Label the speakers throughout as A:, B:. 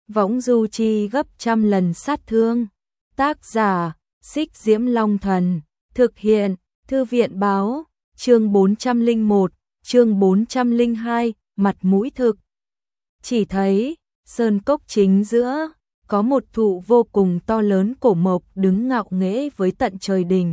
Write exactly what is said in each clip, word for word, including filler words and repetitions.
A: võng du chi gấp trăm lần sát thương. Tác giả, Xích Diễm Long Thần, thực hiện, Thư viện báo, chương bốn trăm lẻ một, chương bốn trăm lẻ hai, mặt mũi thực. Chỉ thấy, sơn cốc chính giữa, có một thụ vô cùng to lớn cổ mộc đứng ngạo nghễ với tận trời đỉnh.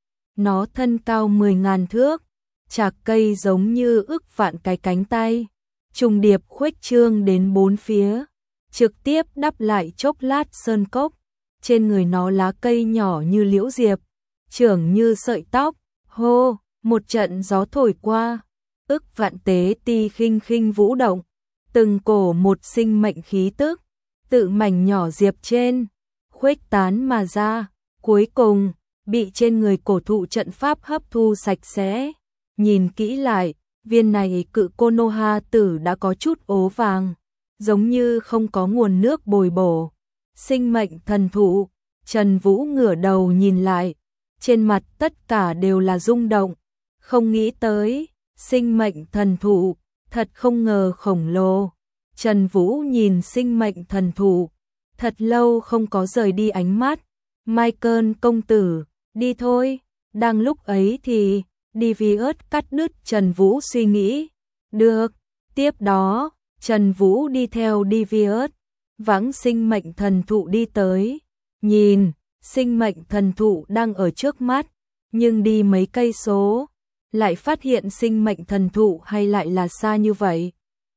A: Nó thân cao mười ngàn thước, chạc cây giống như ức vạn cái cánh tay, trùng điệp khuếch trương đến bốn phía, trực tiếp đắp lại chốc lát sơn cốc. Trên người nó lá cây nhỏ như liễu diệp, trưởng như sợi tóc, hô, một trận gió thổi qua, ức vạn tế ti khinh khinh vũ động, từng cổ một sinh mệnh khí tức, tự mảnh nhỏ diệp trên, khuếch tán mà ra, cuối cùng, bị trên người cổ thụ trận pháp hấp thu sạch sẽ. Nhìn kỹ lại, viên này cự Konoha tử đã có chút ố vàng, giống như không có nguồn nước bồi bổ. Sinh mệnh thần thụ, Trần Vũ ngửa đầu nhìn lại, trên mặt tất cả đều là rung động, không nghĩ tới, sinh mệnh thần thụ, thật không ngờ khổng lồ. Trần Vũ nhìn sinh mệnh thần thụ, thật lâu không có rời đi ánh mắt. Michael công tử, đi thôi. Đang lúc ấy thì, Devious cắt đứt Trần Vũ suy nghĩ. Được, tiếp đó, Trần Vũ đi theo Devious, vãng sinh mệnh thần thụ đi tới. Nhìn, sinh mệnh thần thụ đang ở trước mắt, nhưng đi mấy cây số, lại phát hiện sinh mệnh thần thụ hay lại là xa như vậy.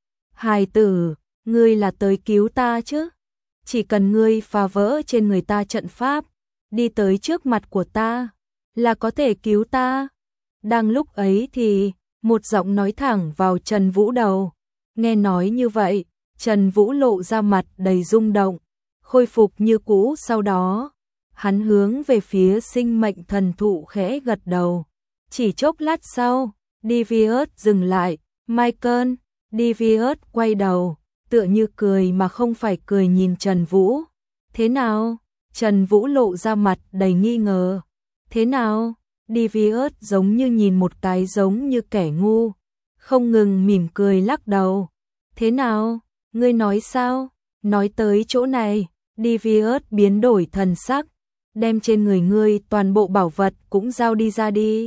A: Hài tử, ngươi là tới cứu ta chứ? Chỉ cần ngươi phá vỡ trên người ta trận pháp, đi tới trước mặt của ta, là có thể cứu ta. Đang lúc ấy thì, một giọng nói thẳng vào Trần Vũ đầu. Nghe nói như vậy, Trần Vũ lộ ra mặt đầy rung động, khôi phục như cũ. Sau đó, hắn hướng về phía sinh mệnh thần thụ khẽ gật đầu. Chỉ chốc lát sau, Devious dừng lại. Michael, Devious quay đầu, tựa như cười mà không phải cười nhìn Trần Vũ. Thế nào? Trần Vũ lộ ra mặt đầy nghi ngờ. Thế nào? Devious giống như nhìn một cái giống như kẻ ngu, không ngừng mỉm cười lắc đầu. Thế nào? Ngươi nói sao? Nói tới chỗ này, Devious biến đổi thần sắc, đem trên người ngươi toàn bộ bảo vật cũng giao đi ra đi.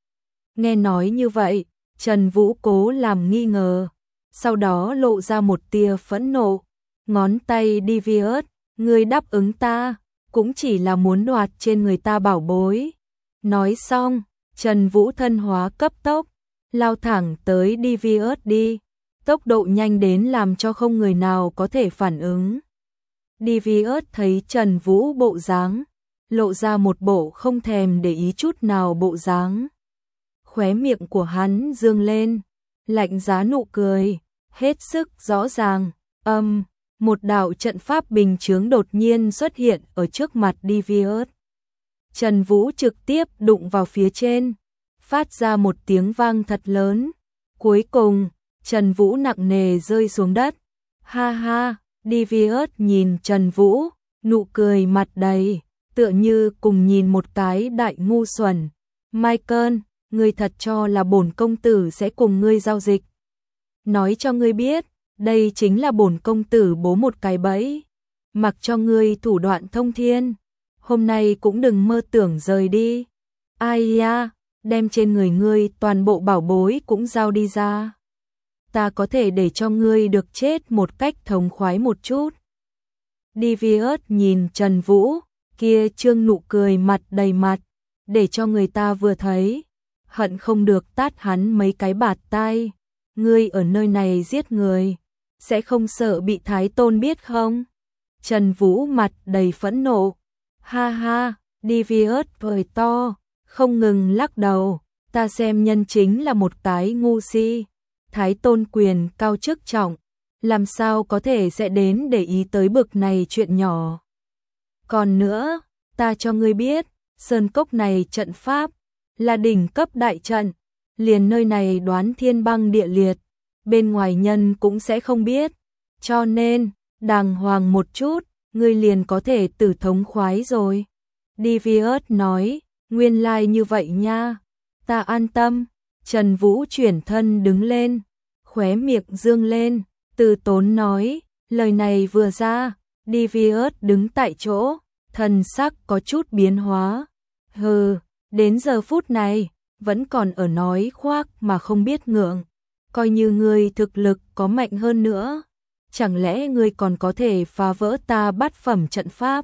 A: Nghe nói như vậy, Trần Vũ cố làm nghi ngờ, sau đó lộ ra một tia phẫn nộ. Ngón tay Devious, ngươi đáp ứng ta, cũng chỉ là muốn đoạt trên người ta bảo bối. Nói xong, Trần Vũ thân hóa cấp tốc, lao thẳng tới Devious đi, tốc độ nhanh đến làm cho không người nào có thể phản ứng. Devious thấy Trần Vũ bộ dáng, lộ ra một bộ không thèm để ý chút nào bộ dáng. Khóe miệng của hắn dương lên, lạnh giá nụ cười, hết sức rõ ràng. Âm, một đạo trận pháp bình chướng đột nhiên xuất hiện ở trước mặt Devious. Trần Vũ trực tiếp đụng vào phía trên, phát ra một tiếng vang thật lớn. Cuối cùng, Trần Vũ nặng nề rơi xuống đất. Ha ha, Devious nhìn Trần Vũ, nụ cười mặt đầy, tựa như cùng nhìn một cái đại ngu xuẩn. Michael, ngươi thật cho là bổn công tử sẽ cùng ngươi giao dịch? Nói cho ngươi biết, đây chính là bổn công tử bố một cái bẫy, mặc cho ngươi thủ đoạn thông thiên, hôm nay cũng đừng mơ tưởng rời đi. Ai ya, đem trên người ngươi toàn bộ bảo bối cũng giao đi ra. Ta có thể để cho ngươi được chết một cách thống khoái một chút. Devious nhìn Trần Vũ, kia trương nụ cười mặt đầy mặt, để cho người ta vừa thấy, hận không được tát hắn mấy cái bạt tai. Ngươi ở nơi này giết người, sẽ không sợ bị Thái Tôn biết không? Trần Vũ mặt đầy phẫn nộ. Ha ha, Devious cười to, không ngừng lắc đầu. Ta xem nhân chính là một cái ngu si. Thái Tôn quyền cao chức trọng, làm sao có thể sẽ đến để ý tới bực này chuyện nhỏ. Còn nữa, ta cho ngươi biết, sơn cốc này trận pháp là đỉnh cấp đại trận, liền nơi này đoán thiên băng địa liệt, bên ngoài nhân cũng sẽ không biết, cho nên, đàng hoàng một chút, ngươi liền có thể tử thống khoái rồi. Devious nói, nguyên lai like như vậy nha, ta an tâm. Trần Vũ chuyển thân đứng lên, khóe miệng dương lên, từ tốn nói, Lời này vừa ra, Devious đứng tại chỗ, thần sắc có chút biến hóa. Hừ, đến giờ phút này, vẫn còn ở nói khoác mà không biết ngượng. Coi như ngươi thực lực có mạnh hơn nữa, chẳng lẽ ngươi còn có thể phá vỡ ta bát phẩm trận pháp?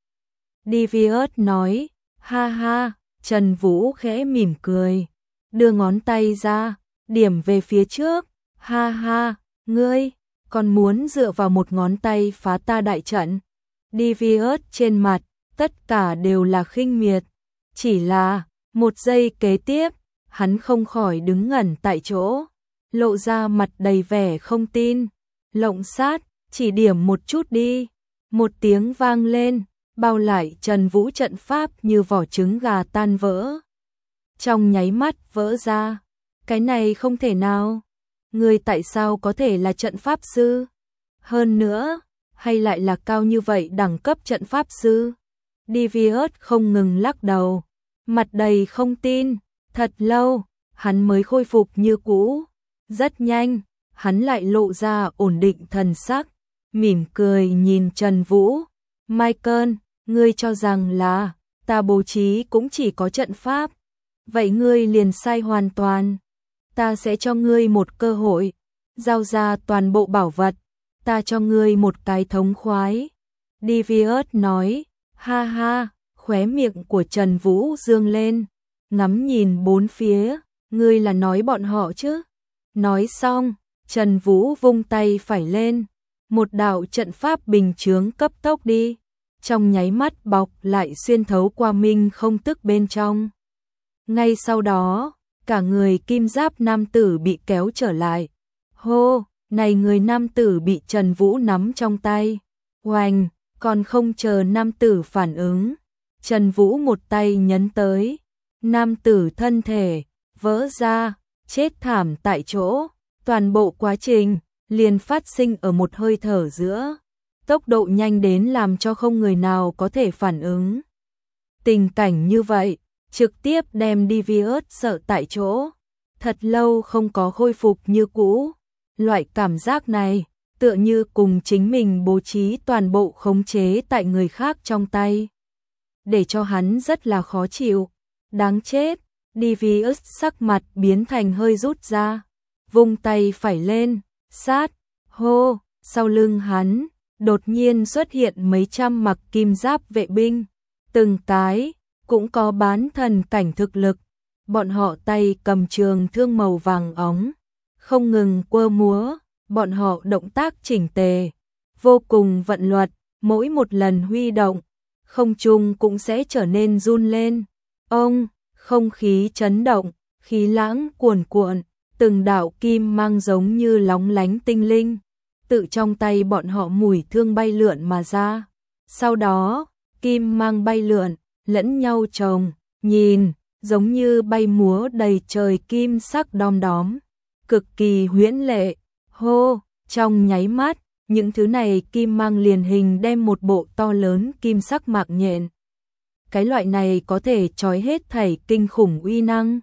A: Devious nói, ha ha, Trần Vũ khẽ mỉm cười, đưa ngón tay ra, điểm về phía trước, ha ha, ngươi, còn muốn dựa vào một ngón tay phá ta đại trận? Devious trên mặt, tất cả đều là khinh miệt, chỉ là, một giây kế tiếp, hắn không khỏi đứng ngẩn tại chỗ, lộ ra mặt đầy vẻ không tin. Lộng sát, chỉ điểm một chút đi. Một tiếng vang lên, bao lại Trần Vũ trận pháp như vỏ trứng gà tan vỡ. Trong nháy mắt vỡ ra. Cái này không thể nào. Người tại sao có thể là trận pháp sư? Hơn nữa, hay lại là cao như vậy đẳng cấp trận pháp sư? Devious không ngừng lắc đầu, mặt đầy không tin. Thật lâu, hắn mới khôi phục như cũ. Rất nhanh, hắn lại lộ ra ổn định thần sắc, mỉm cười nhìn Trần Vũ. Michael, ngươi cho rằng là ta bố trí cũng chỉ có trận pháp. Vậy ngươi liền sai hoàn toàn. Ta sẽ cho ngươi một cơ hội, giao ra toàn bộ bảo vật. Ta cho ngươi một cái thống khoái. Devious nói, ha ha, khóe miệng của Trần Vũ dương lên, ngắm nhìn bốn phía, ngươi là nói bọn họ chứ? Nói xong, Trần Vũ vung tay phải lên, một đạo trận pháp bình chướng cấp tốc đi, trong nháy mắt bọc lại xuyên thấu qua minh không tức bên trong. Ngay sau đó, cả người kim giáp nam tử bị kéo trở lại. Hô, này người nam tử bị Trần Vũ nắm trong tay. Oanh, còn không chờ nam tử phản ứng, Trần Vũ một tay nhấn tới, nam tử thân thể vỡ ra, chết thảm tại chỗ. Toàn bộ quá trình liền phát sinh ở một hơi thở giữa, tốc độ nhanh đến làm cho không người nào có thể phản ứng. Tình cảnh như vậy, trực tiếp đem Devious sợ tại chỗ, thật lâu không có khôi phục như cũ. Loại cảm giác này, tựa như cùng chính mình bố trí toàn bộ khống chế tại người khác trong tay, để cho hắn rất là khó chịu. Đáng chết, Devious sắc mặt biến thành hơi rút ra, vung tay phải lên, sát, hô, sau lưng hắn, đột nhiên xuất hiện mấy trăm mặc kim giáp vệ binh, từng cái, cũng có bán thần cảnh thực lực, bọn họ tay cầm trường thương màu vàng óng, không ngừng quơ múa, bọn họ động tác chỉnh tề, vô cùng vận luật, mỗi một lần huy động, không trung cũng sẽ trở nên run lên. Ông, không khí chấn động, khí lãng cuồn cuộn, từng đạo kim mang giống như lóng lánh tinh linh, tự trong tay bọn họ mùi thương bay lượn mà ra. Sau đó, kim mang bay lượn, lẫn nhau chồng, nhìn, giống như bay múa đầy trời kim sắc đom đóm, cực kỳ huyễn lệ. Hô, trong nháy mắt, những thứ này kim mang liền hình đem một bộ to lớn kim sắc mạc nhện. Cái loại này có thể trói hết thảy kinh khủng uy năng,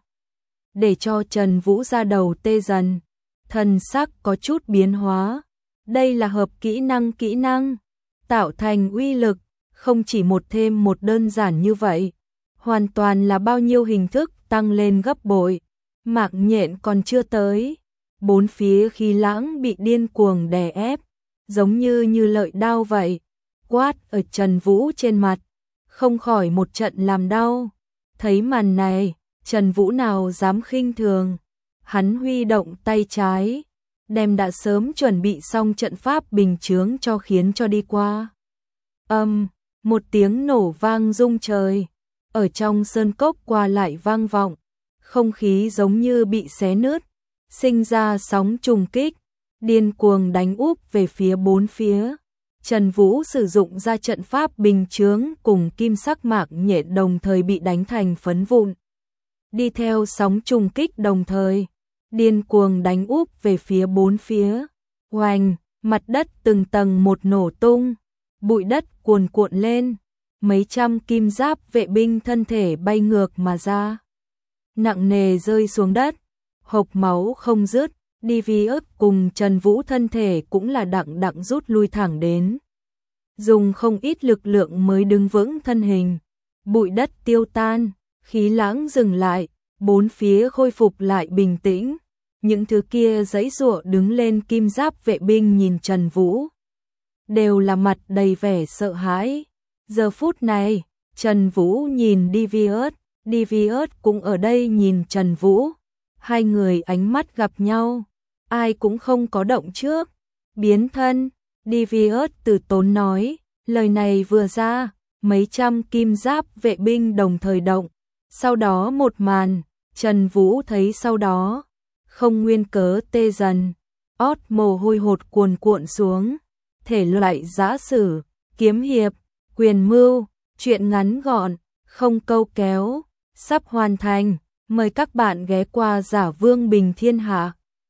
A: để cho Trần Vũ ra đầu tê dần, thần sắc có chút biến hóa. Đây là hợp kỹ năng kỹ năng, tạo thành uy lực, không chỉ một thêm một đơn giản như vậy, hoàn toàn là bao nhiêu hình thức tăng lên gấp bội. Mạc nhện còn chưa tới, bốn phía khí lãng bị điên cuồng đè ép, giống như như lợi đao vậy, quát ở Trần Vũ trên mặt, không khỏi một trận làm đau. Thấy màn này, Trần Vũ nào dám khinh thường, hắn huy động tay trái, đem đã sớm chuẩn bị xong trận pháp bình chướng cho khiến cho đi qua. Âm, um, một tiếng nổ vang rung trời, ở trong sơn cốc qua lại vang vọng, không khí giống như bị xé nứt, sinh ra sóng trùng kích, điên cuồng đánh úp về phía bốn phía. Trần Vũ sử dụng ra trận pháp bình chướng cùng kim sắc mạc nhện đồng thời bị đánh thành phấn vụn. Đi theo sóng trùng kích đồng thời, điên cuồng đánh úp về phía bốn phía. Oanh, mặt đất từng tầng một nổ tung, bụi đất cuồn cuộn lên, mấy trăm kim giáp vệ binh thân thể bay ngược mà ra, nặng nề rơi xuống đất, hộc máu không dứt, Devious cùng Trần Vũ thân thể cũng là đặng đặng rút lui thẳng đến. Dùng không ít lực lượng mới đứng vững thân hình. Bụi đất tiêu tan, khí lãng dừng lại, bốn phía khôi phục lại bình tĩnh. Những thứ kia giãy giụa đứng lên kim giáp vệ binh nhìn Trần Vũ. Đều là mặt đầy vẻ sợ hãi. Giờ phút này, Trần Vũ nhìn Devious, Devious cũng ở đây nhìn Trần Vũ. Hai người ánh mắt gặp nhau, ai cũng không có động trước. Biến thân, Devious từ tốn nói, lời này vừa ra, mấy trăm kim giáp vệ binh đồng thời động. Sau đó một màn, Trần Vũ thấy sau đó, không nguyên cớ tê dần, ót mồ hôi hột cuồn cuộn xuống. Thể loại giã sử, kiếm hiệp, quyền mưu, truyện ngắn gọn, không câu kéo, sắp hoàn thành. Mời các bạn ghé qua Giả Vương Bình Thiên Hạ.